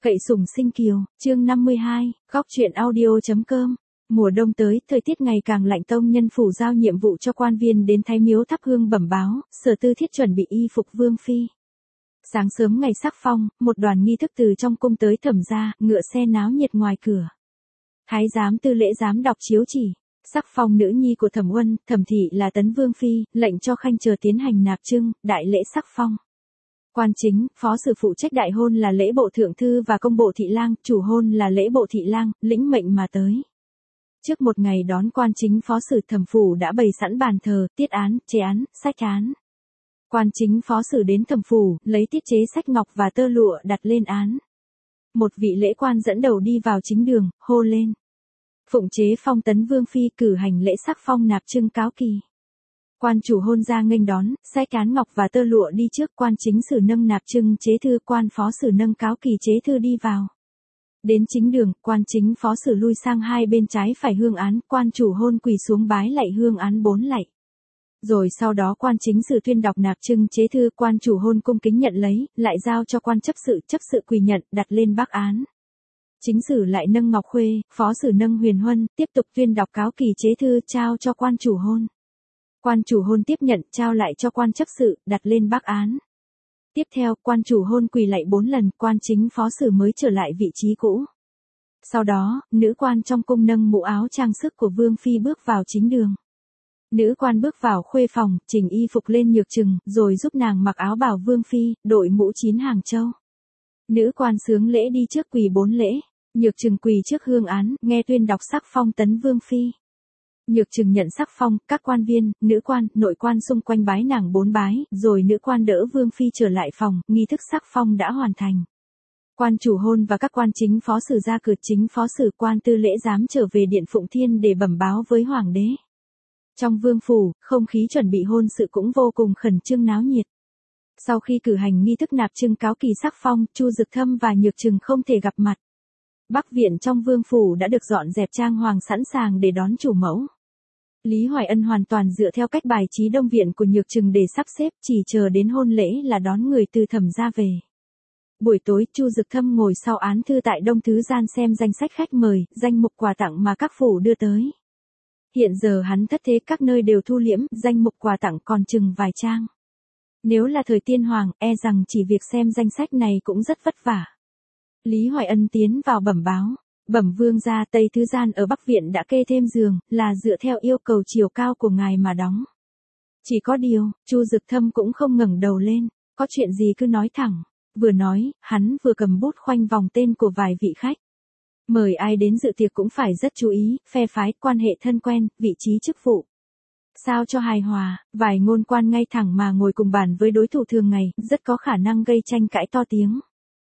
Cậy sủng sinh kiều, chương 52, góc truyện audio.com. Mùa đông tới, thời tiết ngày càng lạnh, tông nhân phủ giao nhiệm vụ cho quan viên đến Thái Miếu thắp hương bẩm báo, Sở Tư Thiết chuẩn bị y phục vương phi. Sáng sớm ngày sắc phong, một đoàn nghi thức từ trong cung tới Thẩm gia, ngựa xe náo nhiệt ngoài cửa. Thái giám Tư Lễ giám đọc chiếu chỉ, sắc phong nữ nhi của Thẩm Uân, Thẩm thị là Tấn vương phi, lệnh cho khanh chờ tiến hành nạp trưng, đại lễ sắc phong. Quan chính, phó sử phụ trách đại hôn là lễ bộ thượng thư và công bộ thị lang, chủ hôn là lễ bộ thị lang, lĩnh mệnh mà tới. Trước một ngày đón quan chính phó sử, Thẩm phủ đã bày sẵn bàn thờ, tiết án, chế án, sách án. Quan chính phó sử đến Thẩm phủ, lấy tiết chế sách ngọc và tơ lụa đặt lên án. Một vị lễ quan dẫn đầu đi vào chính đường, hô lên. Phụng chế phong Tấn vương phi, cử hành lễ sắc phong nạp trưng cáo kỳ. Quan chủ hôn ra nghênh đón, sách án ngọc và tơ lụa đi trước, quan chính sử nâng nạp trưng chế thư, quan phó sử nâng cáo kỳ chế thư đi vào. Đến chính đường, quan chính phó sử lui sang hai bên trái phải hương án, quan chủ hôn quỳ xuống bái lạy hương án 4 lạy. Rồi sau đó quan chính sử tuyên đọc nạp trưng chế thư, quan chủ hôn cung kính nhận lấy, lại giao cho quan chấp sự quỳ nhận, đặt lên bác án. Chính sử lại nâng ngọc khuê, phó sử nâng huyền huân, tiếp tục tuyên đọc cáo kỳ chế thư, trao cho quan chủ hôn. Quan chủ hôn tiếp nhận, trao lại cho quan chấp sự, đặt lên bác án. Tiếp theo, quan chủ hôn quỳ lạy 4 lần, quan chính phó sử mới trở lại vị trí cũ. Sau đó, nữ quan trong cung nâng mũ áo trang sức của vương phi bước vào chính đường. Nữ quan bước vào khuê phòng, chỉnh y phục lên Nhược Trừng, rồi giúp nàng mặc áo bào vương phi, đội mũ 9 hàng châu. Nữ quan xướng lễ đi trước quỳ 4 lễ, Nhược Trừng quỳ trước hương án, nghe tuyên đọc sắc phong Tấn vương phi. Nhược Trừng nhận sắc phong, các quan viên, nữ quan, nội quan xung quanh bái nàng 4 bái, rồi nữ quan đỡ vương phi trở lại phòng, nghi thức sắc phong đã hoàn thành. Quan chủ hôn và các quan chính phó sử ra cửa, chính phó sử, quan Tư Lễ giám trở về điện Phụng Thiên để bẩm báo với hoàng đế. Trong vương phủ, không khí chuẩn bị hôn sự cũng vô cùng khẩn trương náo nhiệt. Sau khi cử hành nghi thức nạp trưng cáo kỳ sắc phong, Chu Dực Thâm và Nhược Trừng không thể gặp mặt. Bắc viện trong vương phủ đã được dọn dẹp trang hoàng sẵn sàng để đón chủ mẫu. Lý Hoài Ân hoàn toàn dựa theo cách bài trí đông viện của Nhược Trừng để sắp xếp, chỉ chờ đến hôn lễ là đón người từ Thẩm gia về. Buổi tối, Chu Dực Thâm ngồi sau án thư tại Đông Thứ gian xem danh sách khách mời, danh mục quà tặng mà các phủ đưa tới. Hiện giờ hắn thất thế, các nơi đều thu liễm, danh mục quà tặng còn chừng vài trang. Nếu là thời Tiên Hoàng, e rằng chỉ việc xem danh sách này cũng rất vất vả. Lý Hoài Ân tiến vào bẩm báo. Bẩm vương gia, Tây Thứ gian ở Bắc viện đã kê thêm giường, là dựa theo yêu cầu chiều cao của ngài mà đóng. Chỉ có điều, Chu Dực Thâm cũng không ngẩng đầu lên, có chuyện gì cứ nói thẳng. Vừa nói, hắn vừa cầm bút khoanh vòng tên của vài vị khách. Mời ai đến dự tiệc cũng phải rất chú ý, phe phái, quan hệ thân quen, vị trí chức vụ. Sao cho hài hòa, vài ngôn quan ngay thẳng mà ngồi cùng bàn với đối thủ thường ngày, rất có khả năng gây tranh cãi to tiếng.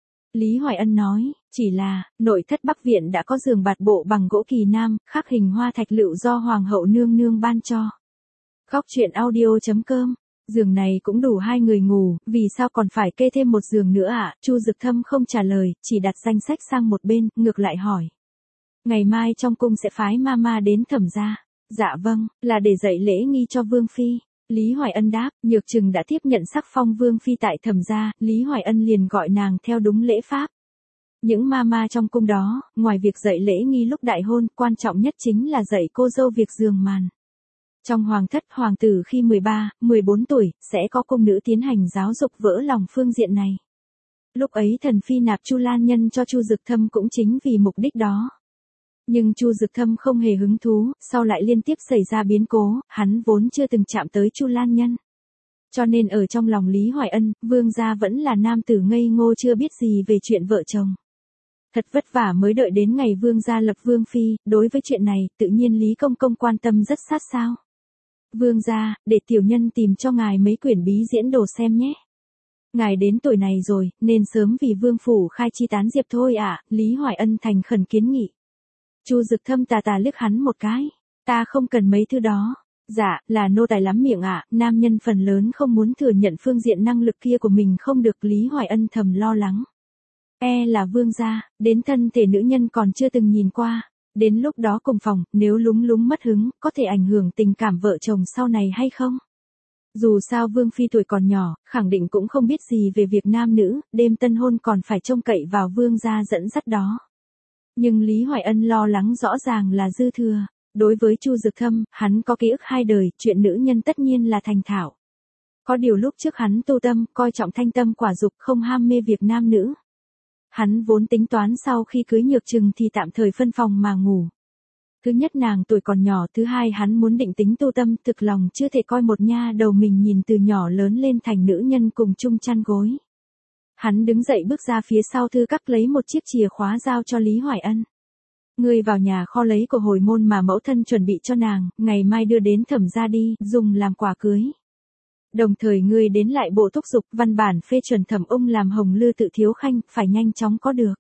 Lý Hoài Ân nói, chỉ là, nội thất Bắc viện đã có giường bạt bộ bằng gỗ Kỳ Nam, khắc hình hoa thạch lựu do Hoàng hậu nương nương ban cho. Góc truyện audio.com, giường này cũng đủ 2 người ngủ, vì sao còn phải kê thêm một giường nữa ạ? Chu Dực Thâm không trả lời, chỉ đặt danh sách sang một bên, ngược lại hỏi. Ngày mai trong cung sẽ phái mama đến Thẩm gia. Dạ vâng, là để dạy lễ nghi cho vương phi. Lý Hoài Ân đáp, Nhược Trừng đã tiếp nhận sắc phong vương phi tại Thẩm gia, Lý Hoài Ân liền gọi nàng theo đúng lễ pháp. Những mama trong cung đó, ngoài việc dạy lễ nghi lúc đại hôn, quan trọng nhất chính là dạy cô dâu việc giường màn. Trong hoàng thất, hoàng tử khi 13, 14 tuổi, sẽ có cung nữ tiến hành giáo dục vỡ lòng phương diện này. Lúc ấy thần phi nạp Chu Lan Nhân cho Chu Dực Thâm cũng chính vì mục đích đó. Nhưng Chu Dực Thâm không hề hứng thú, sau lại liên tiếp xảy ra biến cố, hắn vốn chưa từng chạm tới Chu Lan Nhân. Cho nên ở trong lòng Lý Hoài Ân, vương gia vẫn là nam tử ngây ngô chưa biết gì về chuyện vợ chồng. Thật vất vả mới đợi đến ngày vương gia lập vương phi, đối với chuyện này, tự nhiên Lý Công Công quan tâm rất sát sao. Vương gia, để tiểu nhân tìm cho ngài mấy quyển bí diễn đồ xem nhé. Ngài đến tuổi này rồi, nên sớm vì vương phủ khai chi tán diệp thôi ạ, Lý Hoài Ân thành khẩn kiến nghị. Chu Dực Thâm tà liếc hắn một cái, ta không cần mấy thứ đó. Dạ, là nô tài lắm miệng ạ, nam nhân phần lớn không muốn thừa nhận phương diện năng lực kia của mình không được, Lý Hoài Ân thầm lo lắng. Là vương gia, đến thân thể nữ nhân còn chưa từng nhìn qua, đến lúc đó cùng phòng, nếu lúng mất hứng, có thể ảnh hưởng tình cảm vợ chồng sau này hay không? Dù sao Vương Phi tuổi còn nhỏ, khẳng định cũng không biết gì về việc nam nữ, đêm tân hôn còn phải trông cậy vào Vương gia dẫn dắt đó. Nhưng Lý Hoài Ân lo lắng rõ ràng là dư thừa. Đối với Chu Dực Thâm, hắn có ký ức hai đời, chuyện nữ nhân tất nhiên là thành thạo. Có điều lúc trước hắn tu tâm, coi trọng thanh tâm quả dục, không ham mê việc nam nữ. Hắn vốn tính toán sau khi cưới Nhược Trừng thì tạm thời phân phòng mà ngủ. Thứ nhất nàng tuổi còn nhỏ, thứ hai hắn muốn định tính tu tâm, thực lòng chưa thể coi một nha đầu mình nhìn từ nhỏ lớn lên thành nữ nhân cùng chung chăn gối. Hắn đứng dậy bước ra phía sau thư các lấy một chiếc chìa khóa giao cho Lý Hoài Ân. Ngươi vào nhà kho lấy của hồi môn mà mẫu thân chuẩn bị cho nàng, ngày mai đưa đến Thẩm gia đi, dùng làm quà cưới. Đồng thời ngươi đến lại bộ thúc giục văn bản phê chuẩn Thẩm ung làm Hồng Lư Tự thiếu khanh, phải nhanh chóng có được.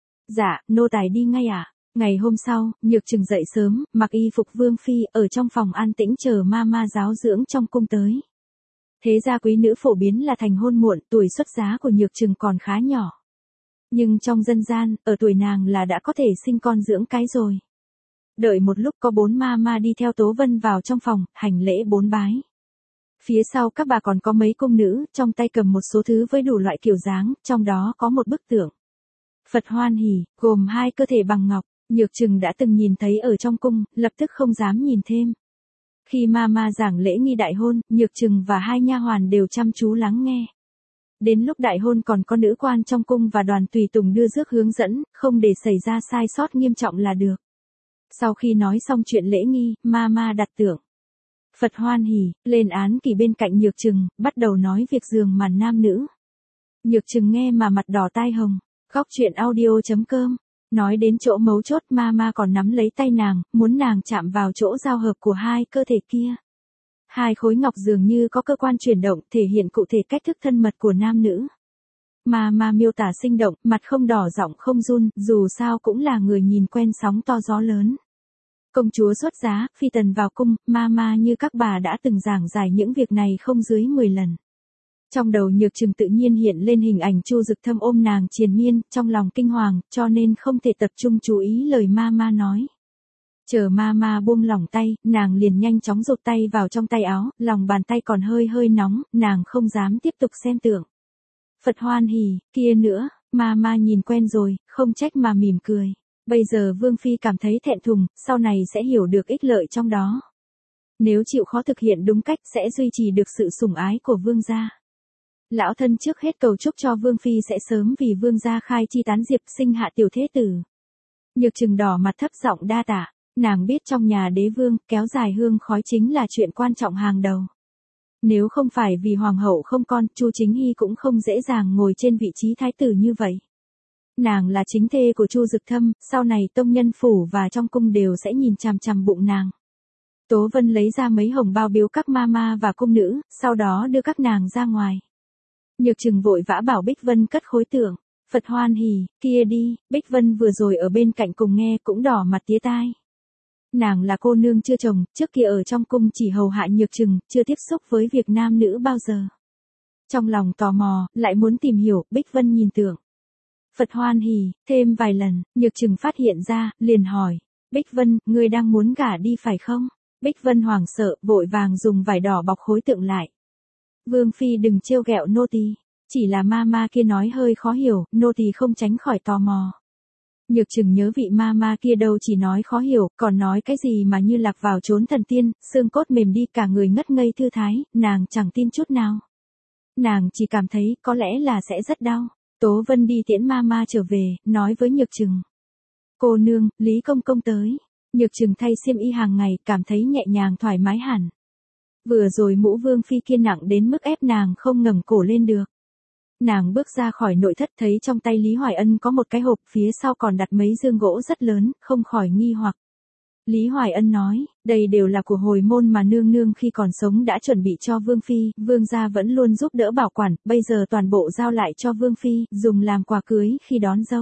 Dạ, nô tài đi ngay ạ. Ngày hôm sau, Nhược Trừng dậy sớm, mặc y phục Vương Phi, ở trong phòng an tĩnh chờ ma giáo dưỡng trong cung tới. Thế gia quý nữ phổ biến là thành hôn muộn, tuổi xuất giá của Nhược Trừng còn khá nhỏ. Nhưng trong dân gian, ở tuổi nàng là đã có thể sinh con dưỡng cái rồi. Đợi một lúc có 4 ma đi theo Tố Vân vào trong phòng, hành lễ 4 bái. Phía sau các bà còn có mấy cung nữ, trong tay cầm một số thứ với đủ loại kiểu dáng, trong đó có một bức tượng Phật Hoan Hỷ, gồm 2 cơ thể bằng ngọc. Nhược Trừng đã từng nhìn thấy ở trong cung, lập tức không dám nhìn thêm. Khi ma giảng lễ nghi đại hôn, Nhược Trừng và 2 nha hoàn đều chăm chú lắng nghe. Đến lúc đại hôn còn có nữ quan trong cung và đoàn tùy tùng đưa rước hướng dẫn, không để xảy ra sai sót nghiêm trọng là được. Sau khi nói xong chuyện lễ nghi, ma đặt tượng Phật Hoan Hỷ lên án kỷ bên cạnh Nhược Trừng, bắt đầu nói việc giường màn nam nữ. Nhược Trừng nghe mà mặt đỏ tai hồng. Góc truyện audio.com. Nói đến chỗ mấu chốt, ma còn nắm lấy tay nàng, muốn nàng chạm vào chỗ giao hợp của 2 cơ thể kia. 2 khối ngọc dường như có cơ quan chuyển động, thể hiện cụ thể cách thức thân mật của nam nữ. Ma miêu tả sinh động, mặt không đỏ giọng không run, dù sao cũng là người nhìn quen sóng to gió lớn. Công chúa xuất giá, phi tần vào cung, ma như các bà đã từng giảng giải những việc này không dưới 10 lần. Trong đầu Nhược Trừng tự nhiên hiện lên hình ảnh Chu Dực Thâm ôm nàng triền miên, trong lòng kinh hoàng, cho nên không thể tập trung chú ý lời ma nói. Chờ ma buông lỏng tay, nàng liền nhanh chóng rụt tay vào trong tay áo, lòng bàn tay còn hơi nóng, nàng không dám tiếp tục xem tượng Phật Hoan Hỷ, kia nữa, ma nhìn quen rồi, không trách mà mỉm cười. Bây giờ Vương Phi cảm thấy thẹn thùng, sau này sẽ hiểu được ích lợi trong đó. Nếu chịu khó thực hiện đúng cách sẽ duy trì được sự sủng ái của Vương gia. Lão thân trước hết cầu chúc cho Vương Phi sẽ sớm vì Vương gia khai chi tán diệp sinh hạ tiểu thế tử. Nhược Trừng đỏ mặt thấp giọng đa tạ, nàng biết trong nhà đế vương, kéo dài hương khói chính là chuyện quan trọng hàng đầu. Nếu không phải vì hoàng hậu không con, Chu Chính Hy cũng không dễ dàng ngồi trên vị trí thái tử như vậy. Nàng là chính thê của Chu Dực Thâm, sau này tông nhân phủ và trong cung đều sẽ nhìn chằm chằm bụng nàng. Tố Vân lấy ra mấy hồng bao biếu các ma và cung nữ, sau đó đưa các nàng ra ngoài. Nhược Trừng vội vã bảo Bích Vân cất khối tượng Phật Hoan Hỷ kia đi, Bích Vân vừa rồi ở bên cạnh cùng nghe cũng đỏ mặt tía tai. Nàng là cô nương chưa chồng, trước kia ở trong cung chỉ hầu hạ Nhược Trừng, chưa tiếp xúc với việc nam nữ bao giờ. Trong lòng tò mò, lại muốn tìm hiểu, Bích Vân nhìn tượng Phật Hoan Hỷ thêm vài lần, Nhược Trừng phát hiện ra, liền hỏi, Bích Vân, ngươi đang muốn gả đi phải không? Bích Vân hoảng sợ, vội vàng dùng vải đỏ bọc khối tượng lại. Vương Phi đừng trêu ghẹo nô tỳ, chỉ là ma kia nói hơi khó hiểu, nô tỳ không tránh khỏi tò mò. Nhược Trừng nhớ vị ma kia đâu chỉ nói khó hiểu, còn nói cái gì mà như lạc vào chốn thần tiên, xương cốt mềm đi cả người ngất ngây thư thái, nàng chẳng tin chút nào. Nàng chỉ cảm thấy có lẽ là sẽ rất đau. Tố Vân đi tiễn ma trở về, nói với Nhược Trừng. Cô nương, Lý Công Công tới. Nhược Trừng thay xiêm y hàng ngày, cảm thấy nhẹ nhàng thoải mái hẳn. Vừa rồi mũ Vương Phi kia nặng đến mức ép nàng không ngẩng cổ lên được. Nàng bước ra khỏi nội thất thấy trong tay Lý Hoài Ân có một cái hộp, phía sau còn đặt mấy dương gỗ rất lớn, không khỏi nghi hoặc. Lý Hoài Ân nói, đây đều là của hồi môn mà nương nương khi còn sống đã chuẩn bị cho Vương Phi, Vương gia vẫn luôn giúp đỡ bảo quản, bây giờ toàn bộ giao lại cho Vương Phi, dùng làm quà cưới khi đón dâu.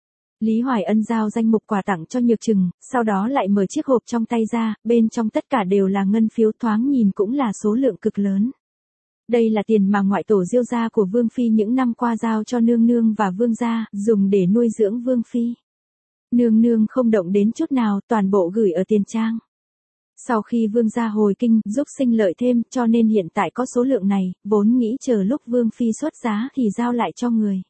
Lý Hoài Ân giao danh mục quà tặng cho Nhược Trừng, sau đó lại mở chiếc hộp trong tay ra, bên trong tất cả đều là ngân phiếu, thoáng nhìn cũng là số lượng cực lớn. Đây là tiền mà ngoại tổ Diêu gia của Vương Phi những năm qua giao cho nương nương và Vương gia, dùng để nuôi dưỡng Vương Phi. Nương nương không động đến chút nào, toàn bộ gửi ở tiền trang. Sau khi vương gia hồi kinh, giúp sinh lợi thêm, cho nên hiện tại có số lượng này, vốn nghĩ chờ lúc vương phi xuất giá thì giao lại cho người.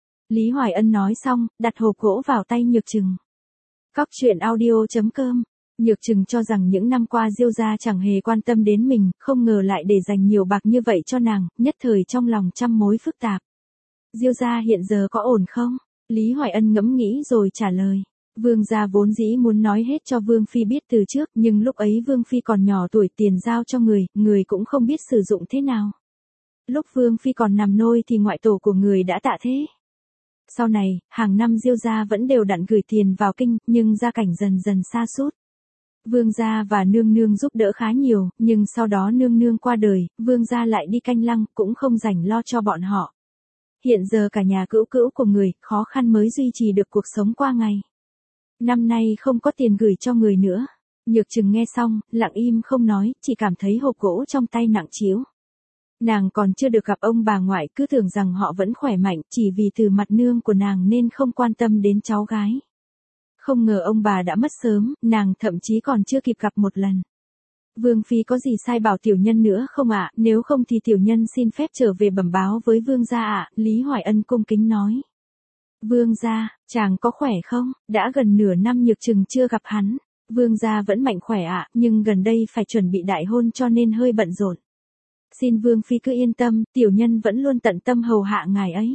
Lý Hoài Ân nói xong, đặt hộp gỗ vào tay Nhược Trừng. Cóc truyện audio.com. Nhược Trừng cho rằng những năm qua Diêu gia chẳng hề quan tâm đến mình, không ngờ lại để dành nhiều bạc như vậy cho nàng, nhất thời trong lòng trăm mối phức tạp. Diêu gia hiện giờ có ổn không? Lý Hoài Ân ngẫm nghĩ rồi trả lời. Vương gia vốn dĩ muốn nói hết cho Vương Phi biết từ trước, nhưng lúc ấy Vương Phi còn nhỏ tuổi, tiền giao cho người cũng không biết sử dụng thế nào. Lúc Vương Phi còn nằm nôi thì ngoại tổ của người đã tạ thế. Sau này, hàng năm Diêu gia vẫn đều đặn gửi tiền vào kinh, nhưng gia cảnh dần dần sa sút. Vương gia và nương nương giúp đỡ khá nhiều, nhưng sau đó nương nương qua đời, vương gia lại đi canh lăng, cũng không rảnh lo cho bọn họ. Hiện giờ cả nhà cữu cữu của người, khó khăn mới duy trì được cuộc sống qua ngày. Năm nay không có tiền gửi cho người nữa. Nhược Trừng nghe xong, lặng im không nói, chỉ cảm thấy hộp gỗ trong tay nặng trĩu. Nàng còn chưa được gặp ông bà ngoại, cứ tưởng rằng họ vẫn khỏe mạnh, chỉ vì từ mặt nương của nàng nên không quan tâm đến cháu gái. Không ngờ ông bà đã mất sớm, nàng thậm chí còn chưa kịp gặp một lần. Vương Phi có gì sai bảo tiểu nhân nữa không ạ? Nếu không thì tiểu nhân xin phép trở về bẩm báo với vương gia ạ, Lý Hoài Ân cung kính nói. Vương gia, chàng có khỏe không? Đã gần nửa năm Nhược Trừng chưa gặp hắn. Vương gia vẫn mạnh khỏe ạ, nhưng gần đây phải chuẩn bị đại hôn cho nên hơi bận rộn. Xin Vương Phi cứ yên tâm, tiểu nhân vẫn luôn tận tâm hầu hạ ngài ấy.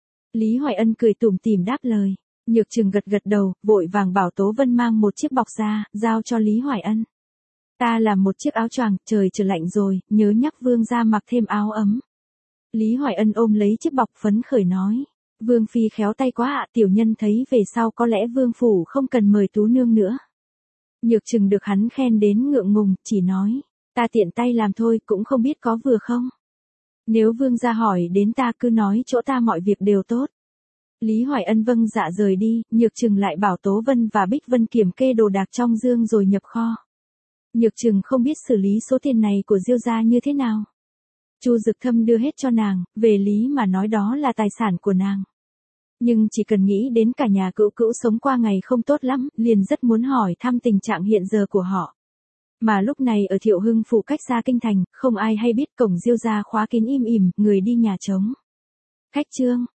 Lý Hoài Ân cười tủm tỉm đáp lời. Nhược Trừng gật gật đầu, vội vàng bảo Tố Vân mang một chiếc bọc ra, giao cho Lý Hoài Ân. Ta làm một chiếc áo choàng, trời trở lạnh rồi, nhớ nhắc vương gia mặc thêm áo ấm. Lý Hoài Ân ôm lấy chiếc bọc phấn khởi nói. Vương Phi khéo tay quá ạ, tiểu nhân thấy về sau có lẽ vương phủ không cần mời tú nương nữa. Nhược Trừng được hắn khen đến ngượng ngùng, chỉ nói. Ta tiện tay làm thôi, cũng không biết có vừa không. Nếu vương gia hỏi đến ta cứ nói chỗ ta mọi việc đều tốt. Lý Hoài Ân vâng dạ rời đi, Nhược Trừng lại bảo Tố Vân và Bích Vân kiểm kê đồ đạc trong dương rồi nhập kho. Nhược Trừng không biết xử lý số tiền này của Diêu gia như thế nào. Chu Dực Thâm đưa hết cho nàng, về lý mà nói đó là tài sản của nàng. Nhưng chỉ cần nghĩ đến cả nhà cữu cữu sống qua ngày không tốt lắm, liền rất muốn hỏi thăm tình trạng hiện giờ của họ. Mà lúc này ở Thiệu Hưng phủ cách xa kinh thành, không ai hay biết cổng Diêu gia khóa kín im ỉm, người đi nhà trống. Khách trương,